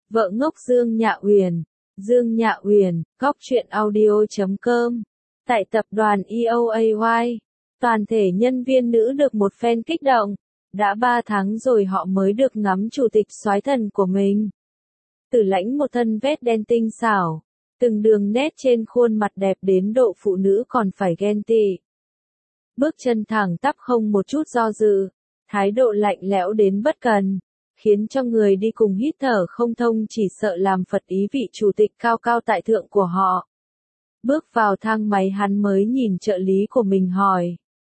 Vợ ngốc Dương Nhạ Uyển. Dương Nhạ Uyển, góc truyện audio.com. Tại tập đoàn EOAY, toàn thể nhân viên nữ được một phen kích động. Đã 3 tháng rồi họ mới được ngắm chủ tịch soái thần của mình. Tử Lãnh một thân vest đen tinh xảo, từng đường nét trên khuôn mặt đẹp đến độ phụ nữ còn phải ghen tị. Bước chân thẳng tắp không một chút do dự, thái độ lạnh lẽo đến bất cần, khiến cho người đi cùng hít thở không thông, chỉ sợ làm phật ý vị chủ tịch cao cao tại thượng của họ. Bước vào thang máy hắn mới nhìn trợ lý của mình hỏi.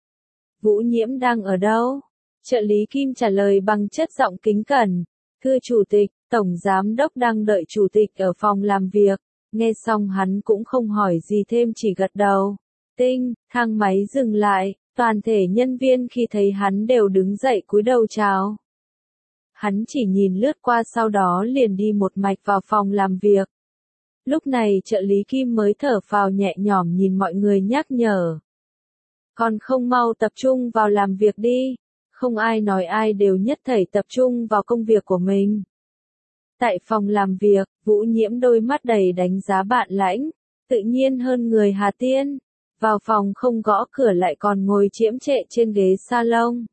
Vũ Nhiễm đang ở đâu? Trợ lý Kim trả lời bằng chất giọng kính cẩn. Thưa chủ tịch, tổng giám đốc đang đợi chủ tịch ở phòng làm việc. Nghe xong hắn cũng không hỏi gì thêm, chỉ gật đầu. Tinh, thang máy dừng lại, toàn thể nhân viên khi thấy hắn đều đứng dậy cúi đầu chào. Hắn chỉ nhìn lướt qua sau đó liền đi một mạch vào phòng làm việc. Lúc này trợ lý Kim mới thở phào nhẹ nhõm nhìn mọi người nhắc nhở. Còn không mau tập trung vào làm việc đi. Không ai nói ai, đều nhất thảy tập trung vào công việc của mình. Tại phòng làm việc, Vũ Nhiễm đôi mắt đầy đánh giá bạn Lãnh, tự nhiên hơn người Hà Tiên. Vào phòng không gõ cửa lại còn ngồi chiếm trệ trên ghế salon.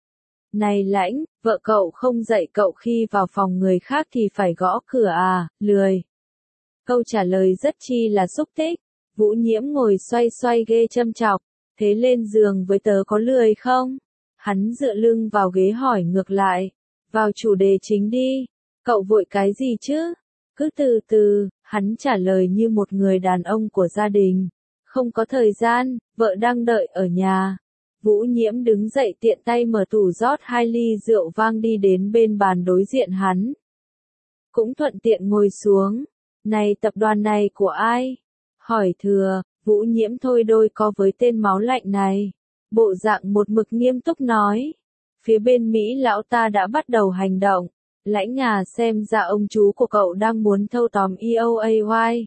Này Lãnh, vợ cậu không dạy cậu khi vào phòng người khác thì phải gõ cửa à, lười. Câu trả lời rất chi là xúc tích. Vũ Nhiễm ngồi xoay xoay ghê châm chọc, thế lên giường với tớ có lười không? Hắn dựa lưng vào ghế hỏi ngược lại. Vào chủ đề chính đi, cậu vội cái gì chứ? Cứ từ từ, hắn trả lời như một người đàn ông của gia đình. Không có thời gian, vợ đang đợi ở nhà. Vũ Nhiễm đứng dậy tiện tay mở tủ rót 2 ly rượu vang đi đến bên bàn đối diện hắn. Cũng thuận tiện ngồi xuống. Này, tập đoàn này của ai? Hỏi thừa, Vũ Nhiễm thôi đôi co với tên máu lạnh này. Bộ dạng một mực nghiêm túc nói. Phía bên Mỹ lão ta đã bắt đầu hành động. Lãnh à, xem ra ông chú của cậu đang muốn thâu tóm EOAY.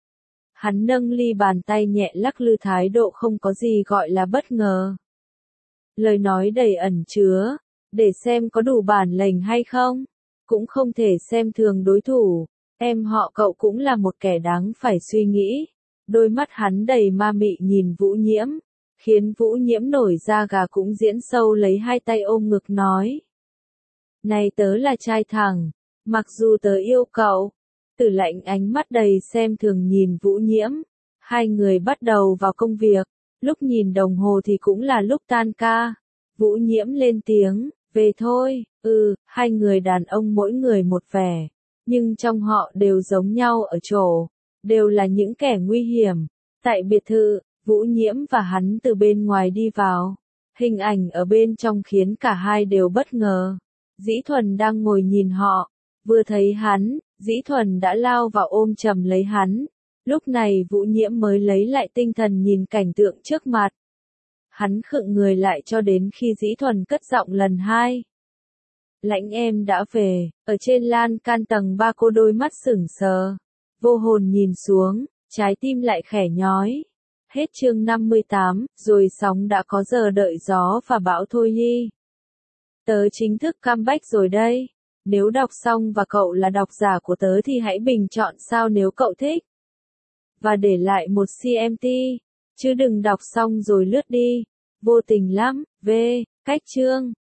Hắn nâng ly bàn tay nhẹ lắc lư, thái độ không có gì gọi là bất ngờ. Lời nói đầy ẩn chứa, để xem có đủ bản lĩnh hay không. Cũng không thể xem thường đối thủ. Em họ cậu cũng là một kẻ đáng phải suy nghĩ. Đôi mắt hắn đầy ma mị nhìn Vũ Nhiễm, khiến Vũ Nhiễm nổi da gà, cũng diễn sâu lấy hai tay ôm ngực nói. Này, tớ là trai thẳng, mặc dù tớ yêu cậu. Tử Lãnh ánh mắt đầy xem thường nhìn Vũ Nhiễm. Hai người bắt đầu vào công việc, lúc nhìn đồng hồ thì cũng là lúc tan ca. Vũ Nhiễm lên tiếng, về thôi. Hai người đàn ông mỗi người một vẻ, nhưng trong họ đều giống nhau ở chỗ, đều là những kẻ nguy hiểm. Tại biệt thự, Vũ Nhiễm và hắn từ bên ngoài đi vào. Hình ảnh ở bên trong khiến cả hai đều bất ngờ. Dĩ Thuần đang ngồi nhìn họ, vừa thấy hắn, Dĩ Thuần đã lao vào ôm chầm lấy hắn. Lúc này Vũ Nhiễm mới lấy lại tinh thần nhìn cảnh tượng trước mặt. Hắn khựng người lại cho đến khi Dĩ Thuần cất giọng lần 2. Lãnh em đã về. Ở trên lan can tầng 3 cô đôi mắt sững sờ, vô hồn nhìn xuống, trái tim lại khẽ nhói. Hết chương 58, rồi sóng đã có giờ đợi gió và bão thôi hi. Tớ chính thức comeback rồi đây. Nếu đọc xong và cậu là độc giả của tớ thì hãy bình chọn sao nếu cậu thích. Và để lại một CMT. Chứ đừng đọc xong rồi lướt đi. Vô tình lắm. Cách chương.